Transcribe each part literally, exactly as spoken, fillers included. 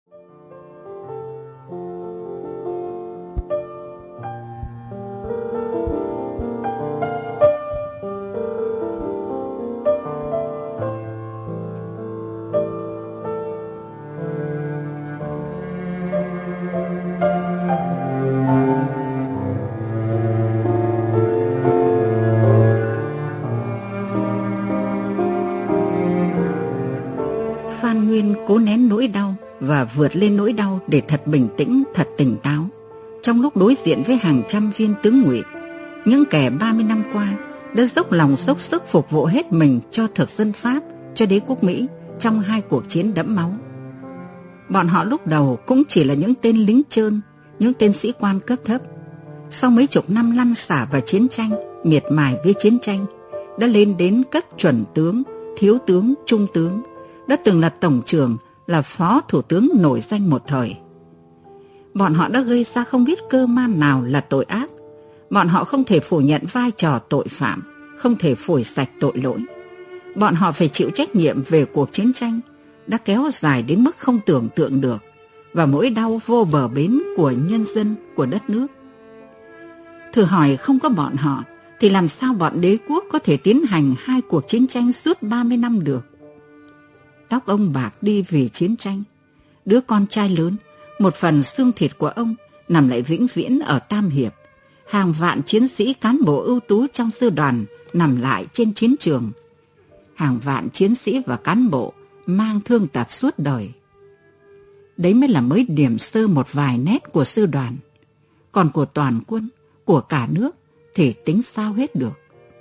Cố nén nỗi đau và vượt lên nỗi đau để thật bình tĩnh, thật tỉnh táo. Trong lúc đối diện với hàng trăm viên tướng ngụy, những kẻ ba mươi năm qua đã dốc lòng dốc sức phục vụ hết mình cho thực dân Pháp, cho đế quốc Mỹ trong hai cuộc chiến đẫm máu. Bọn họ lúc đầu cũng chỉ là những tên lính trơn, những tên sĩ quan cấp thấp. Sau mấy chục năm lăn xả vào chiến tranh, miệt mài với chiến tranh, đã lên đến cấp chuẩn tướng, thiếu tướng, trung tướng, đã từng là tổng trưởng, là phó thủ tướng nổi danh một thời. Bọn họ đã gây ra không biết cơ man nào là tội ác. Bọn họ không thể phủ nhận vai trò tội phạm, không thể phủi sạch tội lỗi. Bọn họ phải chịu trách nhiệm về cuộc chiến tranh đã kéo dài đến mức không tưởng tượng được và nỗi đau vô bờ bến của nhân dân, của đất nước. Thử hỏi không có bọn họ thì làm sao bọn đế quốc có thể tiến hành hai cuộc chiến tranh suốt ba mươi năm được? Tóc ông bạc đi vì chiến tranh. Đứa con trai lớn, một phần xương thịt của ông nằm lại vĩnh viễn ở Tam Hiệp. Hàng vạn chiến sĩ cán bộ ưu tú trong sư đoàn nằm lại trên chiến trường. Hàng vạn chiến sĩ và cán bộ mang thương tật suốt đời. Đấy mới là mới điểm sơ một vài nét của sư đoàn. Còn của toàn quân, của cả nước thì tính sao hết được.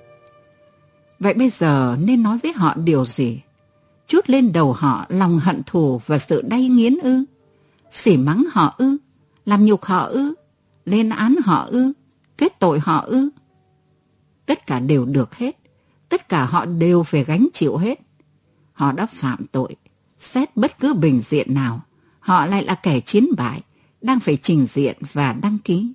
Vậy bây giờ nên nói với họ điều gì? Trút lên đầu họ lòng hận thù và sự đay nghiến ư? Sỉ mắng họ ư? Làm nhục họ ư? Lên án họ ư? Kết tội họ ư? Tất cả đều được hết. Tất cả họ đều phải gánh chịu hết. Họ đã phạm tội. Xét bất cứ bình diện nào, họ lại là kẻ chiến bại, đang phải trình diện và đăng ký.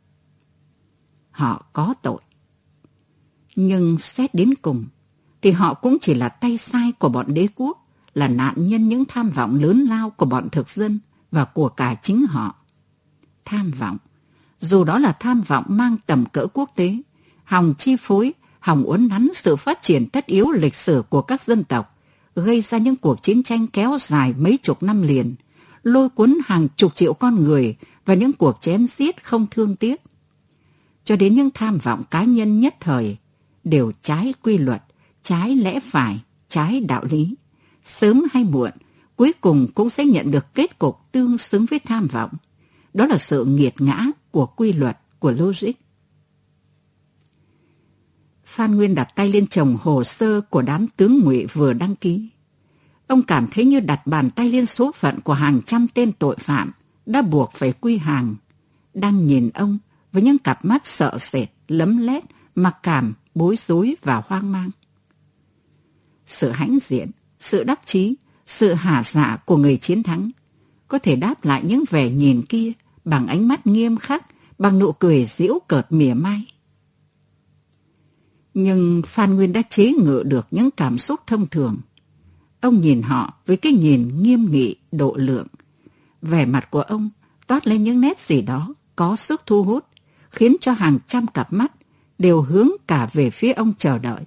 Họ có tội. Nhưng xét đến cùng, thì họ cũng chỉ là tay sai của bọn đế quốc, là nạn nhân những tham vọng lớn lao của bọn thực dân và của cả chính họ. Tham vọng, dù đó là tham vọng mang tầm cỡ quốc tế, hòng chi phối, hòng uốn nắn sự phát triển tất yếu lịch sử của các dân tộc, gây ra những cuộc chiến tranh kéo dài mấy chục năm liền, lôi cuốn hàng chục triệu con người và những cuộc chém giết không thương tiếc. Cho đến những tham vọng cá nhân nhất thời, đều trái quy luật, trái lẽ phải, trái đạo lý. Sớm hay muộn, cuối cùng cũng sẽ nhận được kết cục tương xứng với tham vọng. Đó là sự nghiệt ngã của quy luật, của logic. Phan Nguyên đặt tay lên chồng hồ sơ của đám tướng ngụy vừa đăng ký. Ông cảm thấy như đặt bàn tay lên số phận của hàng trăm tên tội phạm đã buộc phải quy hàng, đang nhìn ông với những cặp mắt sợ sệt, lấm lét, mặc cảm, bối rối và hoang mang. Sự hãnh diện, sự đắc chí, sự hả dạ của người chiến thắng có thể đáp lại những vẻ nhìn kia bằng ánh mắt nghiêm khắc, bằng nụ cười giễu cợt mỉa mai. Nhưng Phan Nguyên đã chế ngự được những cảm xúc thông thường. Ông nhìn họ với cái nhìn nghiêm nghị, độ lượng. Vẻ mặt của ông toát lên những nét gì đó có sức thu hút, khiến cho hàng trăm cặp mắt đều hướng cả về phía ông chờ đợi.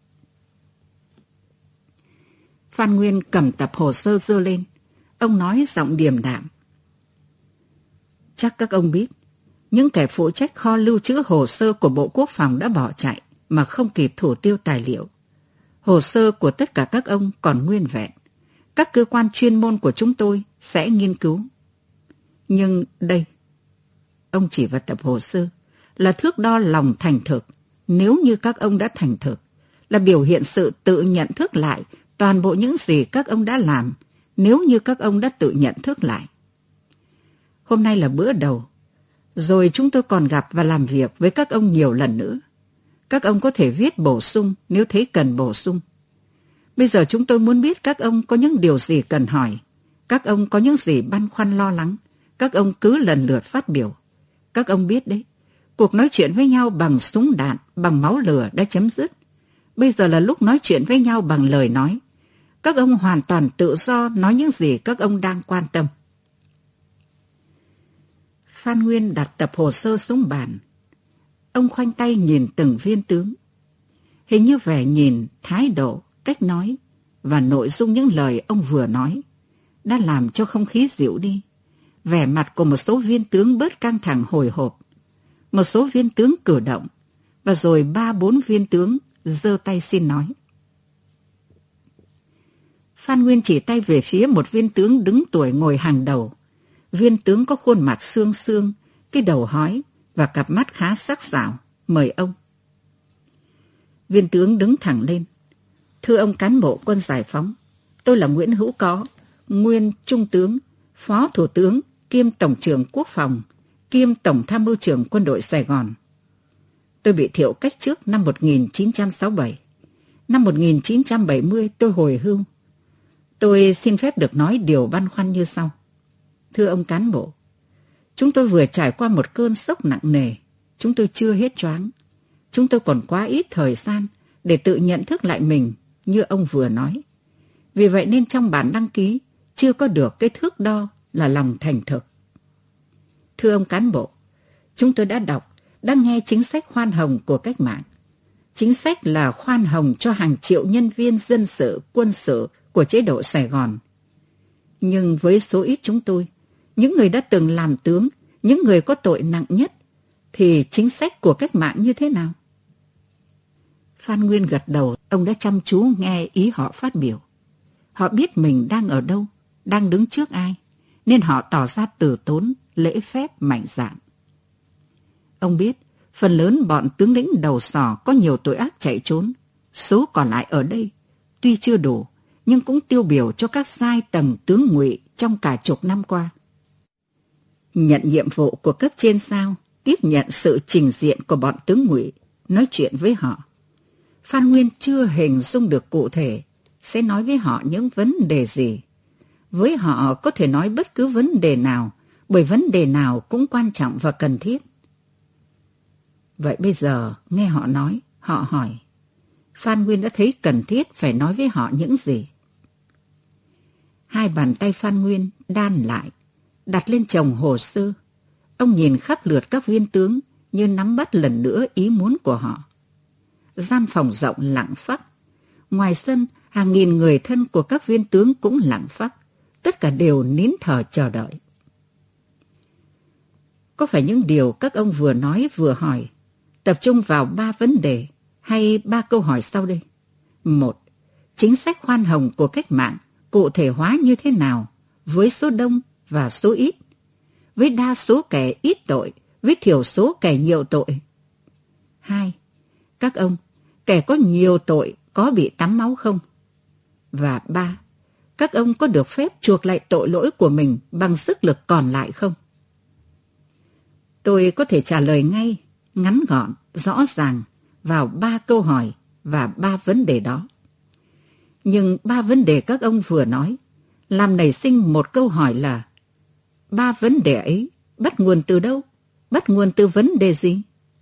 Phan Nguyên cầm tập hồ sơ giơ lên. Ông nói giọng điềm đạm. Chắc các ông biết, những kẻ phụ trách kho lưu trữ hồ sơ của Bộ Quốc phòng đã bỏ chạy mà không kịp thủ tiêu tài liệu. Hồ sơ của tất cả các ông còn nguyên vẹn. Các cơ quan chuyên môn của chúng tôi sẽ nghiên cứu. Nhưng đây, ông chỉ vào tập hồ sơ, là thước đo lòng thành thực. Nếu như các ông đã thành thực, là biểu hiện sự tự nhận thức lại toàn bộ những gì các ông đã làm, nếu như các ông đã tự nhận thức lại. Hôm nay là bữa đầu, rồi chúng tôi còn gặp và làm việc với các ông nhiều lần nữa. Các ông có thể viết bổ sung nếu thấy cần bổ sung. Bây giờ chúng tôi muốn biết các ông có những điều gì cần hỏi, các ông có những gì băn khoăn lo lắng, các ông cứ lần lượt phát biểu. Các ông biết đấy, cuộc nói chuyện với nhau bằng súng đạn, bằng máu lửa đã chấm dứt. Bây giờ là lúc nói chuyện với nhau bằng lời nói. Các ông hoàn toàn tự do nói những gì các ông đang quan tâm. Phan Nguyên đặt tập hồ sơ xuống bàn. Ông khoanh tay nhìn từng viên tướng. Hình như vẻ nhìn, thái độ, cách nói và nội dung những lời ông vừa nói đã làm cho không khí dịu đi. Vẻ mặt của một số viên tướng bớt căng thẳng hồi hộp. Một số viên tướng cử động, và rồi ba bốn viên tướng giơ tay xin nói. Phan Nguyên chỉ tay về phía một viên tướng đứng tuổi ngồi hàng đầu. Viên tướng có khuôn mặt xương xương, cái đầu hói và cặp mắt khá sắc sảo. Mời ông. Viên tướng đứng thẳng lên. Thưa ông cán bộ quân giải phóng, tôi là Nguyễn Hữu Có, nguyên trung tướng, phó thủ tướng, kiêm tổng trưởng quốc phòng, kiêm tổng tham mưu trưởng quân đội Sài Gòn. Tôi bị thiệu cách trước năm một nghìn chín trăm sáu mươi bảy. Năm một nghìn chín trăm bảy mươi tôi hồi hưu. Tôi xin phép được nói điều băn khoăn như sau. Thưa ông cán bộ, chúng tôi vừa trải qua một cơn sốc nặng nề. Chúng tôi chưa hết choáng. Chúng tôi còn quá ít thời gian để tự nhận thức lại mình như ông vừa nói. Vì vậy nên trong bản đăng ký chưa có được cái thước đo là lòng thành thực. Thưa ông cán bộ, chúng tôi đã đọc, đã nghe chính sách khoan hồng của cách mạng. Chính sách là khoan hồng cho hàng triệu nhân viên dân sự, quân sự của chế độ Sài Gòn. Nhưng với số ít chúng tôi, những người đã từng làm tướng, những người có tội nặng nhất, thì chính sách của cách mạng như thế nào? Phan Nguyên gật đầu, ông đã chăm chú nghe ý họ phát biểu. Họ biết mình đang ở đâu, đang đứng trước ai, nên họ tỏ ra từ tốn, lễ phép, mạnh dạn. Ông biết, phần lớn bọn tướng lĩnh đầu sỏ có nhiều tội ác chạy trốn. Số còn lại ở đây, tuy chưa đủ, nhưng cũng tiêu biểu cho các giai tầng tướng ngụy trong cả chục năm qua. Nhận nhiệm vụ của cấp trên sao, tiếp nhận sự trình diện của bọn tướng ngụy, nói chuyện với họ. Phan Nguyên chưa hình dung được cụ thể sẽ nói với họ những vấn đề gì. Với họ có thể nói bất cứ vấn đề nào, bởi vấn đề nào cũng quan trọng và cần thiết. Vậy bây giờ nghe họ nói, họ hỏi, Phan Nguyên đã thấy cần thiết phải nói với họ những gì? Hai bàn tay Phan Nguyên đan lại, đặt lên chồng hồ sơ. Ông nhìn khắp lượt các viên tướng như nắm bắt lần nữa ý muốn của họ. Gian phòng rộng lặng phắc. Ngoài sân, hàng nghìn người thân của các viên tướng cũng lặng phắc. Tất cả đều nín thở chờ đợi. Có phải những điều các ông vừa nói vừa hỏi tập trung vào ba vấn đề hay ba câu hỏi sau đây? Một, chính sách khoan hồng của cách mạng cụ thể hóa như thế nào với số đông và số ít? Với đa số kẻ ít tội, với thiểu số kẻ nhiều tội. Hai, các ông, kẻ có nhiều tội có bị tắm máu không? Và ba, các ông có được phép chuộc lại tội lỗi của mình bằng sức lực còn lại không? Tôi có thể trả lời ngay, ngắn gọn, rõ ràng vào ba câu hỏi và ba vấn đề đó. Nhưng ba vấn đề các ông vừa nói làm nảy sinh một câu hỏi là ba vấn đề ấy bắt nguồn từ đâu? Bắt nguồn từ vấn đề gì?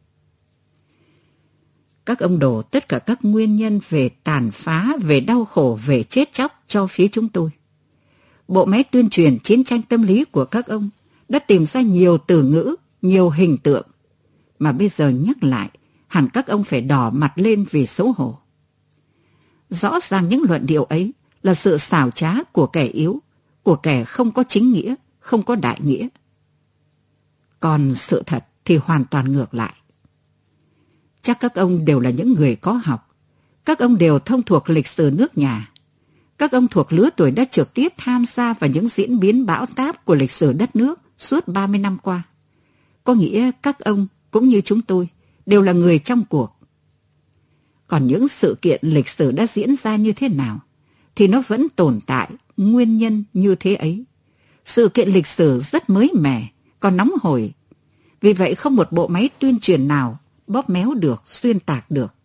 Các ông đổ tất cả các nguyên nhân về tàn phá, về đau khổ, về chết chóc cho phía chúng tôi. Bộ máy tuyên truyền chiến tranh tâm lý của các ông đã tìm ra nhiều từ ngữ, nhiều hình tượng, mà bây giờ nhắc lại, hẳn các ông phải đỏ mặt lên vì xấu hổ. Rõ ràng những luận điệu ấy là sự xảo trá của kẻ yếu, của kẻ không có chính nghĩa, không có đại nghĩa. Còn sự thật thì hoàn toàn ngược lại. Chắc các ông đều là những người có học. Các ông đều thông thuộc lịch sử nước nhà. Các ông thuộc lứa tuổi đã trực tiếp tham gia vào những diễn biến bão táp của lịch sử đất nước suốt ba mươi năm qua. Có nghĩa các ông cũng như chúng tôi đều là người trong cuộc. Còn những sự kiện lịch sử đã diễn ra như thế nào thì nó vẫn tồn tại nguyên nhân như thế ấy. Sự kiện lịch sử rất mới mẻ, còn nóng hổi. Vì vậy không một bộ máy tuyên truyền nào bóp méo được, xuyên tạc được.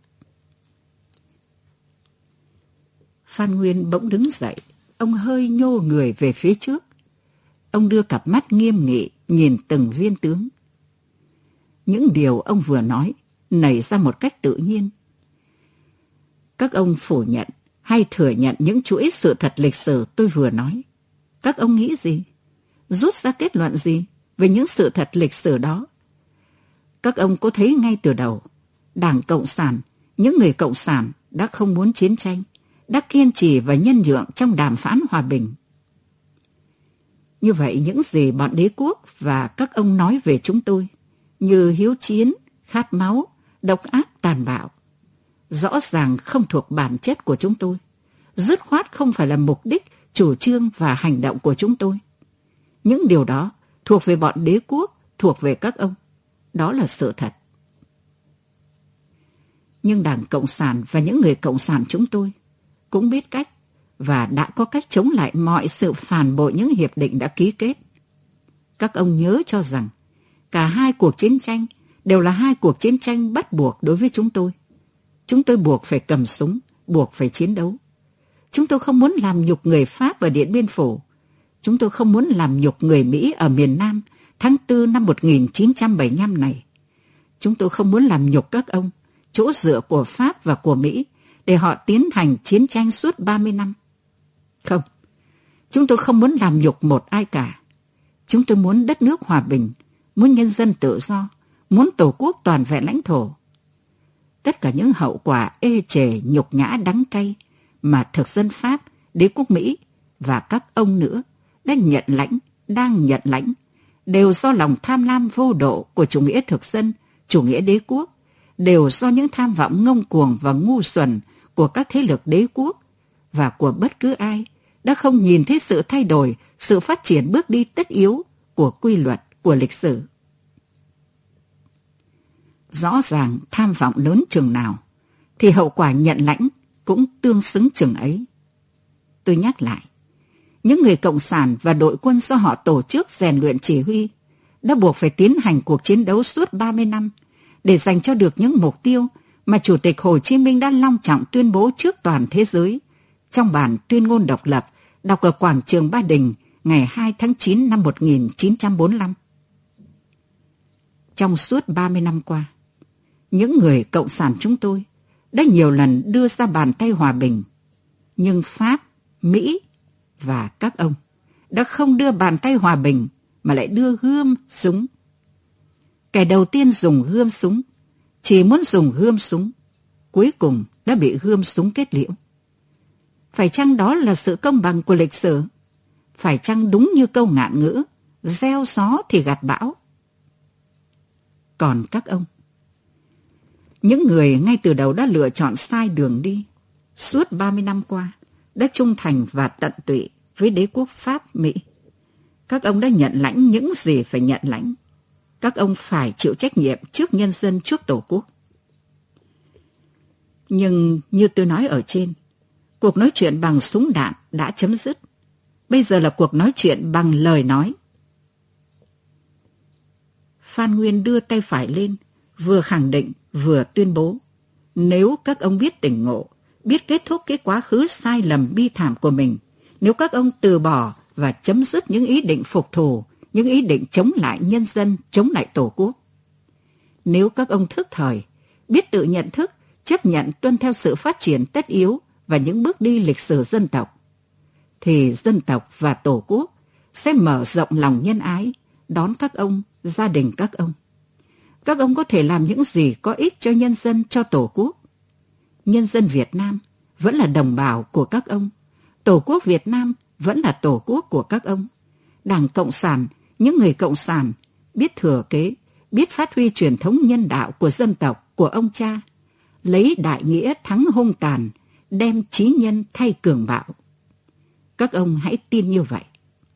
Phan Nguyên bỗng đứng dậy, ông hơi nhô người về phía trước. Ông đưa cặp mắt nghiêm nghị nhìn từng viên tướng. Những điều ông vừa nói nảy ra một cách tự nhiên. Các ông phủ nhận hay thừa nhận những chuỗi sự thật lịch sử tôi vừa nói. Các ông nghĩ gì? Rút ra kết luận gì? về những sự thật lịch sử đó. Các ông có thấy ngay từ đầu, Đảng Cộng sản, những người Cộng sản đã không muốn chiến tranh, đã kiên trì và nhân nhượng trong đàm phán hòa bình. Như vậy những gì bọn đế quốc và các ông nói về chúng tôi, như hiếu chiến, khát máu, độc ác tàn bạo, rõ ràng không thuộc bản chất của chúng tôi, dứt khoát không phải là mục đích, chủ trương và hành động của chúng tôi. Những điều đó thuộc về bọn đế quốc, thuộc về các ông. Đó là sự thật. Nhưng Đảng Cộng sản và những người Cộng sản chúng tôi cũng biết cách và đã có cách chống lại mọi sự phản bội những hiệp định đã ký kết. Các ông nhớ cho rằng cả hai cuộc chiến tranh đều là hai cuộc chiến tranh bắt buộc đối với chúng tôi. Chúng tôi buộc phải cầm súng, buộc phải chiến đấu. Chúng tôi không muốn làm nhục người Pháp ở Điện Biên Phủ. Chúng tôi không muốn làm nhục người Mỹ ở miền Nam tháng tư năm một nghìn chín trăm bảy mươi lăm này. Chúng tôi không muốn làm nhục các ông, chỗ dựa của Pháp và của Mỹ, để họ tiến hành chiến tranh suốt ba mươi năm. Không, chúng tôi không muốn làm nhục một ai cả. Chúng tôi muốn đất nước hòa bình, muốn nhân dân tự do, muốn Tổ quốc toàn vẹn lãnh thổ. Tất cả những hậu quả ê chề, nhục nhã, đắng cay mà thực dân Pháp, đế quốc Mỹ và các ông nữa đã nhận lãnh, đang nhận lãnh, đều do lòng tham lam vô độ của chủ nghĩa thực dân, chủ nghĩa đế quốc, đều do những tham vọng ngông cuồng và ngu xuẩn của các thế lực đế quốc và của bất cứ ai đã không nhìn thấy sự thay đổi, sự phát triển bước đi tất yếu của quy luật, của lịch sử. Rõ ràng tham vọng lớn chừng nào, thì hậu quả nhận lãnh cũng tương xứng chừng ấy. Tôi nhắc lại, những người Cộng sản và đội quân do họ tổ chức rèn luyện chỉ huy đã buộc phải tiến hành cuộc chiến đấu suốt ba mươi năm để giành cho được những mục tiêu mà Chủ tịch Hồ Chí Minh đã long trọng tuyên bố trước toàn thế giới trong bản tuyên ngôn độc lập đọc ở quảng trường Ba Đình ngày hai tháng chín năm một nghìn chín trăm bốn mươi lăm. Trong suốt ba mươi năm qua, những người Cộng sản chúng tôi đã nhiều lần đưa ra bàn tay hòa bình, nhưng Pháp, Mỹ và các ông đã không đưa bàn tay hòa bình mà lại đưa gươm súng. Kẻ đầu tiên dùng gươm súng, chỉ muốn dùng gươm súng, cuối cùng đã bị gươm súng kết liễu. Phải chăng đó là sự công bằng của lịch sử? Phải chăng đúng như câu ngạn ngữ, gieo gió thì gặt bão? Còn các ông, những người ngay từ đầu đã lựa chọn sai đường đi, suốt ba mươi năm qua đã trung thành và tận tụy với đế quốc Pháp, Mỹ. Các ông đã nhận lãnh những gì phải nhận lãnh. Các ông phải chịu trách nhiệm trước nhân dân, trước Tổ quốc. Nhưng như tôi nói ở trên, cuộc nói chuyện bằng súng đạn đã chấm dứt. Bây giờ là cuộc nói chuyện bằng lời nói. Phan Nguyên đưa tay phải lên, vừa khẳng định vừa tuyên bố, nếu các ông biết tỉnh ngộ, biết kết thúc cái quá khứ sai lầm bi thảm của mình, nếu các ông từ bỏ và chấm dứt những ý định phục thù, những ý định chống lại nhân dân, chống lại Tổ quốc, nếu các ông thức thời, biết tự nhận thức, chấp nhận tuân theo sự phát triển tất yếu và những bước đi lịch sử dân tộc, thì dân tộc và Tổ quốc sẽ mở rộng lòng nhân ái, đón các ông, gia đình các ông. Các ông có thể làm những gì có ích cho nhân dân, cho Tổ quốc. Nhân dân Việt Nam vẫn là đồng bào của các ông. Tổ quốc Việt Nam vẫn là Tổ quốc của các ông. Đảng Cộng sản, những người Cộng sản biết thừa kế, biết phát huy truyền thống nhân đạo của dân tộc, của ông cha, lấy đại nghĩa thắng hung tàn, đem trí nhân thay cường bạo. Các ông hãy tin như vậy.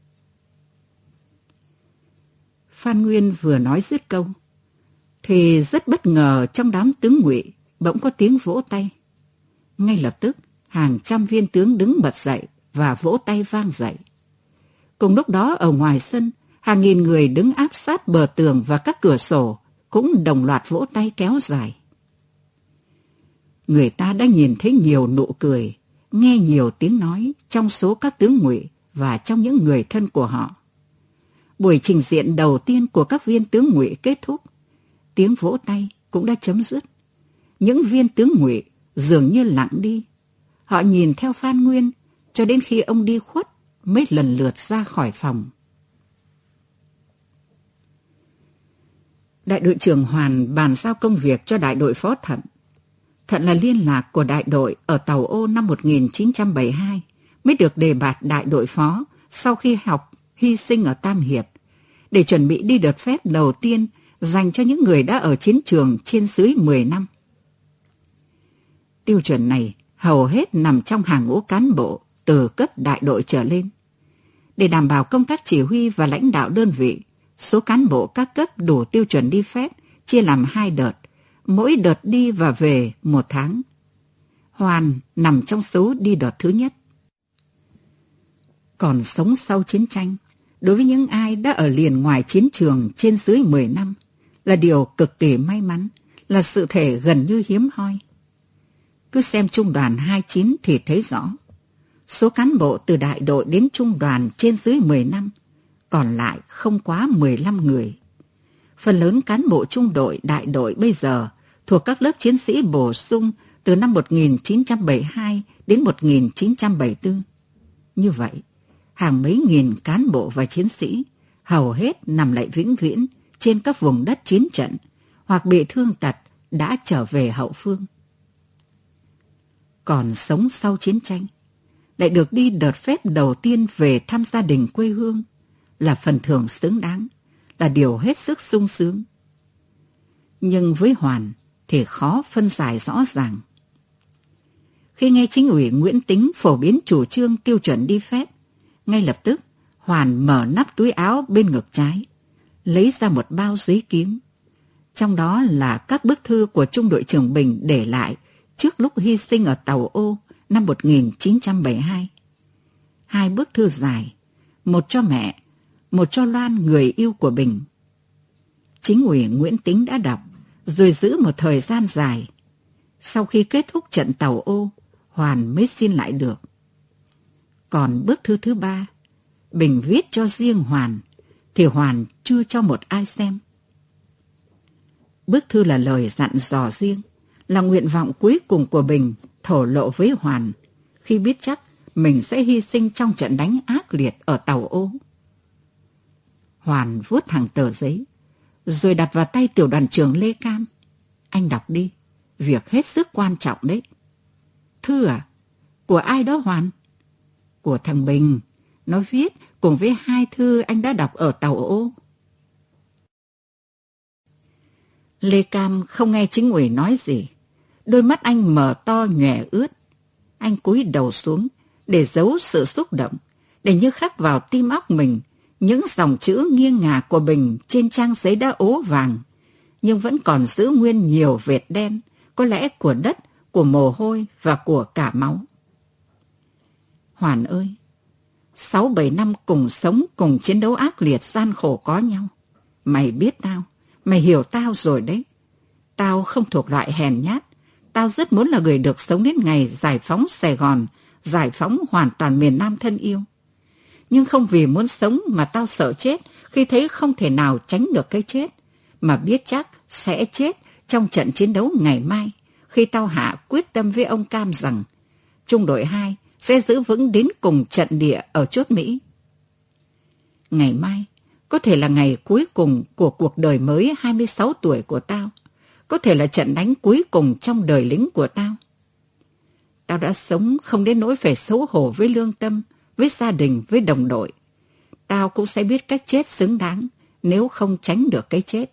Phan Nguyên vừa nói dứt câu, thì rất bất ngờ trong đám tướng ngụy bỗng có tiếng vỗ tay. Ngay lập tức, hàng trăm viên tướng đứng bật dậy và vỗ tay vang dậy. Cùng lúc đó ở ngoài sân, hàng nghìn người đứng áp sát bờ tường và các cửa sổ cũng đồng loạt vỗ tay kéo dài. Người ta đã nhìn thấy nhiều nụ cười, nghe nhiều tiếng nói trong số các tướng ngụy và trong những người thân của họ. Buổi trình diện đầu tiên của các viên tướng ngụy kết thúc, tiếng vỗ tay cũng đã chấm dứt. Những viên tướng ngụy dường như lặng đi. Họ nhìn theo Phan Nguyên cho đến khi ông đi khuất mới lần lượt ra khỏi phòng. Đại đội trưởng Hoàn bàn giao công việc cho đại đội phó Thận. Thận là liên lạc của đại đội ở Tàu Ô năm một nghìn chín trăm bảy mươi hai, mới được đề bạt đại đội phó sau khi học hy sinh ở Tam Hiệp, để chuẩn bị đi đợt phép đầu tiên dành cho những người đã ở chiến trường trên dưới mười năm. Tiêu chuẩn này hầu hết nằm trong hàng ngũ cán bộ từ cấp đại đội trở lên. Để đảm bảo công tác chỉ huy và lãnh đạo đơn vị, số cán bộ các cấp đủ tiêu chuẩn đi phép chia làm hai đợt, mỗi đợt đi và về một tháng. Hoàn nằm trong số đi đợt thứ nhất. Còn sống sau chiến tranh, đối với những ai đã ở liền ngoài chiến trường trên dưới mười năm, là điều cực kỳ may mắn, là sự thể gần như hiếm hoi. Cứ xem trung đoàn hai mươi chín thì thấy rõ. Số cán bộ từ đại đội đến trung đoàn trên dưới mười năm, còn lại không quá mười lăm người. Phần lớn cán bộ trung đội, đại đội bây giờ thuộc các lớp chiến sĩ bổ sung từ năm một nghìn chín trăm bảy mươi hai đến một nghìn chín trăm bảy mươi tư. Như vậy, hàng mấy nghìn cán bộ và chiến sĩ hầu hết nằm lại vĩnh viễn trên các vùng đất chiến trận hoặc bị thương tật đã trở về hậu phương. Còn sống sau chiến tranh, lại được đi đợt phép đầu tiên về thăm gia đình quê hương, là phần thưởng xứng đáng, là điều hết sức sung sướng. Nhưng với Hoàn thì khó phân giải rõ ràng. Khi nghe chính ủy Nguyễn Tính phổ biến chủ trương tiêu chuẩn đi phép, ngay lập tức Hoàn mở nắp túi áo bên ngực trái, lấy ra một bao giấy kiếm. Trong đó là các bức thư của trung đội trưởng Bình để lại trước lúc hy sinh ở Tàu Ô năm một nghìn chín trăm bảy mươi hai. Hai bức thư dài, một cho mẹ, một cho Loan người yêu của Bình. Chính ủy Nguyễn Tính đã đọc, rồi giữ một thời gian dài. Sau khi kết thúc trận Tàu Ô, Hoàn mới xin lại được. Còn bức thư thứ ba, Bình viết cho riêng Hoàn, thì Hoàn chưa cho một ai xem. Bức thư là lời dặn dò riêng, là nguyện vọng cuối cùng của Bình thổ lộ với Hoàn khi biết chắc mình sẽ hy sinh trong trận đánh ác liệt ở Tàu Ô. Hoàn vuốt thẳng tờ giấy, rồi đặt vào tay tiểu đoàn trưởng Lê Cam. Anh đọc đi, việc hết sức quan trọng đấy. Thư à? Của ai đó Hoàn? Của thằng Bình. Nó viết cùng với hai thư anh đã đọc ở Tàu Ô. Lê Cam không nghe chính ủy nói gì. Đôi mắt anh mở to nhòe ướt. Anh cúi đầu xuống để giấu sự xúc động, để như khắc vào tim óc mình những dòng chữ nghiêng ngả của Bình trên trang giấy đã ố vàng, nhưng vẫn còn giữ nguyên nhiều vệt đen, có lẽ của đất, của mồ hôi và của cả máu. Hoàn ơi, sáu bảy năm cùng sống, cùng chiến đấu ác liệt gian khổ có nhau. Mày biết tao, mày hiểu tao rồi đấy. Tao không thuộc loại hèn nhát. Tao rất muốn là người được sống đến ngày giải phóng Sài Gòn, giải phóng hoàn toàn miền Nam thân yêu. Nhưng không vì muốn sống mà tao sợ chết khi thấy không thể nào tránh được cái chết, mà biết chắc sẽ chết trong trận chiến đấu ngày mai, khi tao hạ quyết tâm với ông Cam rằng trung đội hai sẽ giữ vững đến cùng trận địa ở chốt Mỹ. Ngày mai có thể là ngày cuối cùng của cuộc đời mới hai mươi sáu tuổi của tao, có thể là trận đánh cuối cùng trong đời lính của tao. Tao đã sống không đến nỗi phải xấu hổ với lương tâm, với gia đình, với đồng đội. Tao cũng sẽ biết cách chết xứng đáng nếu không tránh được cái chết.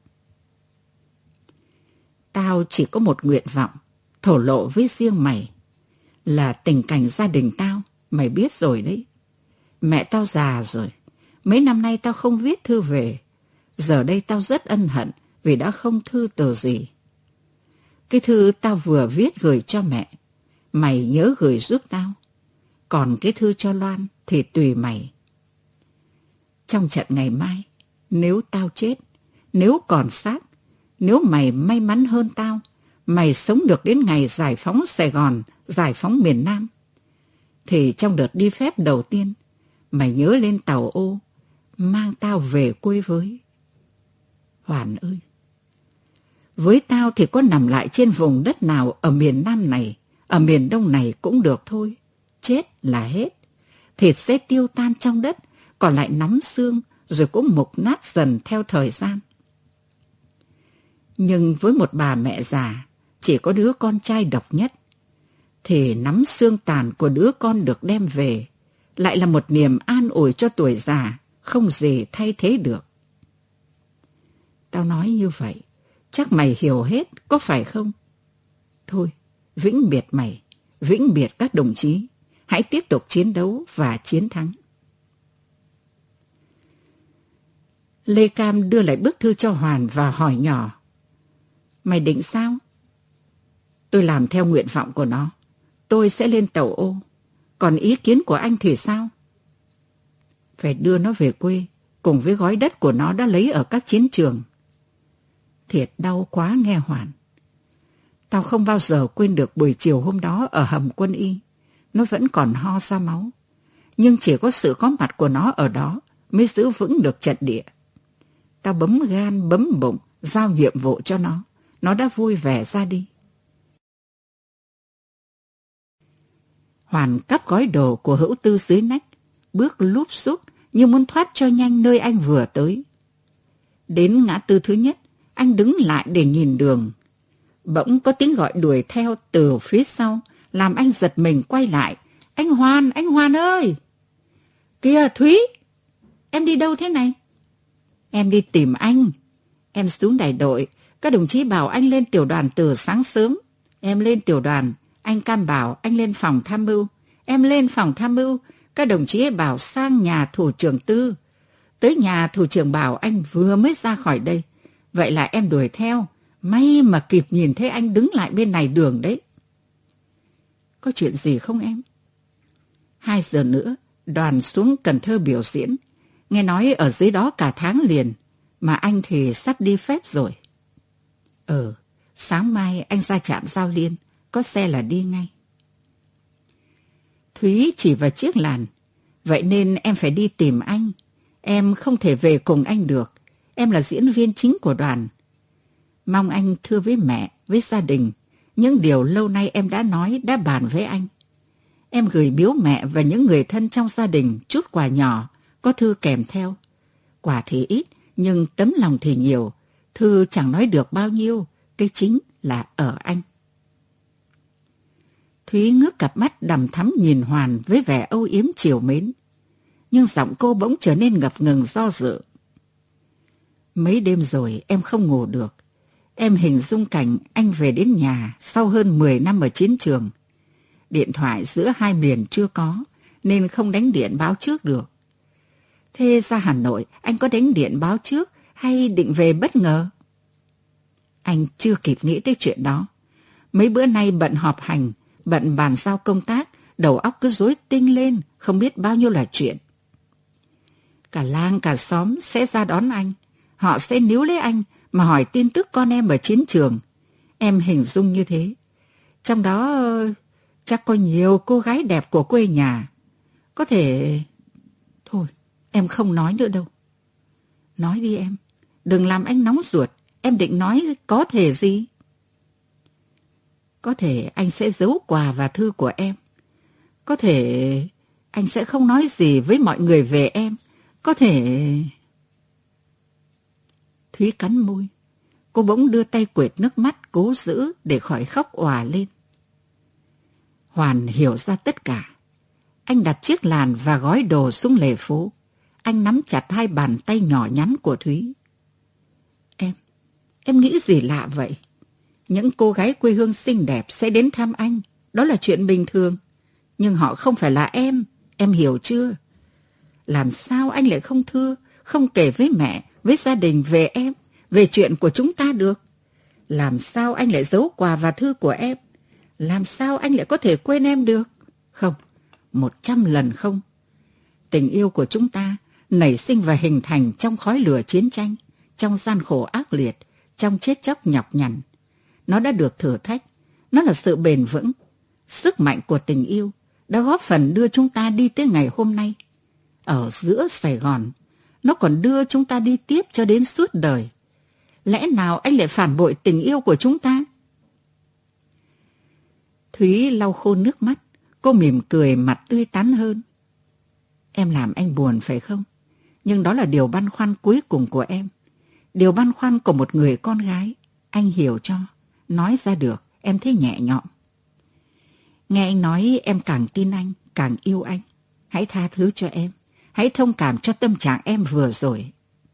Tao chỉ có một nguyện vọng, thổ lộ với riêng mày, là tình cảnh gia đình tao, mày biết rồi đấy. Mẹ tao già rồi, mấy năm nay tao không viết thư về. Giờ đây tao rất ân hận vì đã không thư từ gì. Cái thư tao vừa viết gửi cho mẹ, mày nhớ gửi giúp tao. Còn cái thư cho Loan thì tùy mày. Trong trận ngày mai, nếu tao chết, nếu còn xác, nếu mày may mắn hơn tao, mày sống được đến ngày giải phóng Sài Gòn, giải phóng miền Nam, thì trong đợt đi phép đầu tiên, mày nhớ lên Tàu Ô, mang tao về quê với. Hoàn ơi! Với tao thì có nằm lại trên vùng đất nào ở miền Nam này, ở miền Đông này cũng được thôi. Chết là hết. Thịt sẽ tiêu tan trong đất, còn lại nắm xương, rồi cũng mục nát dần theo thời gian. Nhưng với một bà mẹ già, chỉ có đứa con trai độc nhất, thì nắm xương tàn của đứa con được đem về, lại là một niềm an ủi cho tuổi già, không gì thay thế được. Tao nói như vậy, chắc mày hiểu hết, có phải không? Thôi, vĩnh biệt mày, vĩnh biệt các đồng chí, hãy tiếp tục chiến đấu và chiến thắng. Lê Cam đưa lại bức thư cho Hoàn và hỏi nhỏ, mày định sao? Tôi làm theo nguyện vọng của nó, tôi sẽ lên tàu ô, còn ý kiến của anh thì sao? Phải đưa nó về quê, cùng với gói đất của nó đã lấy ở các chiến trường. Thiệt đau quá nghe Hoàn. Tao không bao giờ quên được buổi chiều hôm đó ở hầm Quân y. Nó vẫn còn ho ra máu. Nhưng chỉ có sự có mặt của nó ở đó mới giữ vững được trận địa. Tao bấm gan, bấm bụng, giao nhiệm vụ cho nó. Nó đã vui vẻ ra đi. Hoàn cắp gói đồ của Hữu Tư dưới nách, bước lúp xúp như muốn thoát cho nhanh nơi anh vừa tới. Đến ngã tư thứ nhất, anh đứng lại để nhìn đường. Bỗng có tiếng gọi đuổi theo từ phía sau, làm anh giật mình quay lại. Anh Hoàn, anh Hoàn ơi! Kìa Thúy! Em đi đâu thế này? Em đi tìm anh. Em xuống đại đội, các đồng chí bảo anh lên tiểu đoàn từ sáng sớm. Em lên tiểu đoàn, anh Cam bảo anh lên phòng tham mưu. Em lên phòng tham mưu, các đồng chí bảo sang nhà thủ trưởng Tư. Tới nhà thủ trưởng bảo anh vừa mới ra khỏi đây. Vậy là em đuổi theo, may mà kịp nhìn thấy anh đứng lại bên này đường đấy. Có chuyện gì không em? Hai giờ nữa, đoàn xuống Cần Thơ biểu diễn. Nghe nói ở dưới đó cả tháng liền, mà anh thì sắp đi phép rồi. Ờ, sáng mai anh ra trạm Giao Liên, có xe là đi ngay. Thúy chỉ vào chiếc làn. Vậy nên em phải đi tìm anh. Em không thể về cùng anh được. Em là diễn viên chính của đoàn. Mong anh thưa với mẹ, với gia đình, những điều lâu nay em đã nói, đã bàn với anh. Em gửi biếu mẹ và những người thân trong gia đình chút quà nhỏ, có thư kèm theo. Quà thì ít, nhưng tấm lòng thì nhiều. Thư chẳng nói được bao nhiêu, cái chính là ở anh. Thúy ngước cặp mắt đằm thắm nhìn Hoàn với vẻ âu yếm trìu mến. Nhưng giọng cô bỗng trở nên ngập ngừng do dự. Mấy đêm rồi em không ngủ được. Em hình dung cảnh anh về đến nhà sau hơn mười năm ở chiến trường. Điện thoại giữa hai miền chưa có, nên không đánh điện báo trước được. Thế ra Hà Nội, anh có đánh điện báo trước hay định về bất ngờ? Anh chưa kịp nghĩ tới chuyện đó. Mấy bữa nay bận họp hành, bận bàn giao công tác, đầu óc cứ rối tinh lên, không biết bao nhiêu là chuyện. Cả làng cả xóm sẽ ra đón anh. Họ sẽ níu lấy anh mà hỏi tin tức con em ở chiến trường. Em hình dung như thế. Trong đó chắc có nhiều cô gái đẹp của quê nhà. Có thể... Thôi, em không nói nữa đâu. Nói đi em. Đừng làm anh nóng ruột. Em định nói có thể gì? Có thể anh sẽ giấu quà và thư của em. Có thể anh sẽ không nói gì với mọi người về em. Có thể... Thúy cắn môi. Cô bỗng đưa tay quệt nước mắt cố giữ để khỏi khóc òa lên. Hoàn hiểu ra tất cả. Anh đặt chiếc làn và gói đồ xuống lề phố. Anh nắm chặt hai bàn tay nhỏ nhắn của Thúy. Em, em nghĩ gì lạ vậy? Những cô gái quê hương xinh đẹp sẽ đến thăm anh. Đó là chuyện bình thường. Nhưng họ không phải là em. Em hiểu chưa? Làm sao anh lại không thưa, không kể với mẹ, với gia đình về em, về chuyện của chúng ta được? Làm sao anh lại giấu quà và thư của em? Làm sao anh lại có thể quên em được? Không, một trăm lần không. Tình yêu của chúng ta nảy sinh và hình thành trong khói lửa chiến tranh, trong gian khổ ác liệt, trong chết chóc nhọc nhằn. Nó đã được thử thách, nó là sự bền vững. Sức mạnh của tình yêu đã góp phần đưa chúng ta đi tới ngày hôm nay. Ở giữa Sài Gòn, nó còn đưa chúng ta đi tiếp cho đến suốt đời. Lẽ nào anh lại phản bội tình yêu của chúng ta? Thúy lau khô nước mắt, cô mỉm cười mặt tươi tắn hơn. Em làm anh buồn phải không? Nhưng đó là điều băn khoăn cuối cùng của em. Điều băn khoăn của một người con gái. Anh hiểu cho, nói ra được, em thấy nhẹ nhõm. Nghe anh nói em càng tin anh, càng yêu anh. Hãy tha thứ cho em, hãy thông cảm cho tâm trạng em vừa rồi.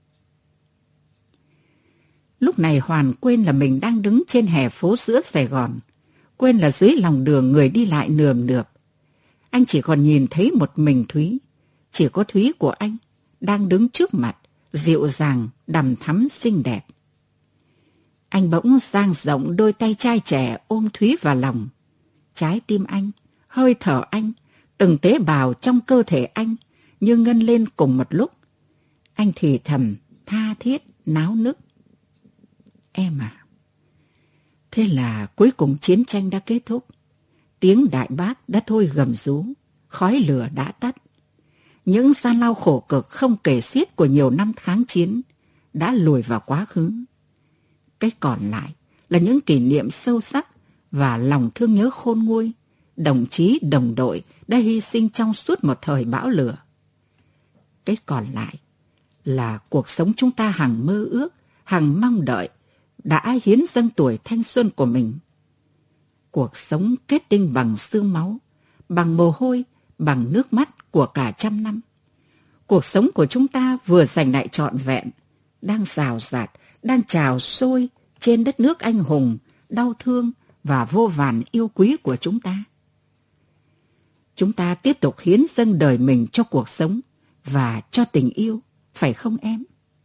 Lúc này Hoàn quên là mình đang đứng trên hè phố giữa Sài Gòn, quên là dưới lòng đường người đi lại nườm nượp. Anh chỉ còn nhìn thấy một mình Thúy, chỉ có Thúy của anh đang đứng trước mặt, dịu dàng, đằm thắm xinh đẹp. Anh bỗng dang rộng đôi tay trai trẻ ôm Thúy vào lòng. Trái tim anh, hơi thở anh, từng tế bào trong cơ thể anh như ngân lên cùng một lúc. Anh thì thầm, tha thiết, náo nức. Em à. Thế là cuối cùng chiến tranh đã kết thúc. Tiếng đại bác đã thôi gầm rú, khói lửa đã tắt. Những gian lao khổ cực không kể xiết của nhiều năm kháng chiến đã lùi vào quá khứ. Cái còn lại là những kỷ niệm sâu sắc và lòng thương nhớ khôn nguôi, đồng chí đồng đội đã hy sinh trong suốt một thời bão lửa. Cái còn lại là cuộc sống chúng ta hằng mơ ước, hằng mong đợi, đã hiến dâng tuổi thanh xuân của mình. Cuộc sống kết tinh bằng xương máu, bằng mồ hôi, bằng nước mắt của cả trăm năm. Cuộc sống của chúng ta vừa giành lại trọn vẹn, đang rào rạt, đang trào sôi trên đất nước anh hùng, đau thương và vô vàn yêu quý của chúng ta. Chúng ta tiếp tục hiến dâng đời mình cho cuộc sống và cho tình yêu, phải không em?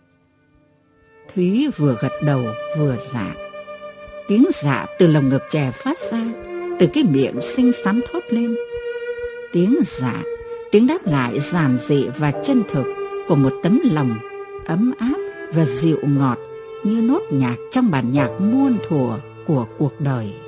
Thúy vừa gật đầu vừa dạ. Tiếng dạ từ lồng ngực trẻ phát ra, từ cái miệng xinh xắn thốt lên. Tiếng dạ, tiếng đáp lại giản dị và chân thực của một tấm lòng ấm áp và dịu ngọt như nốt nhạc trong bản nhạc muôn thuở của cuộc đời.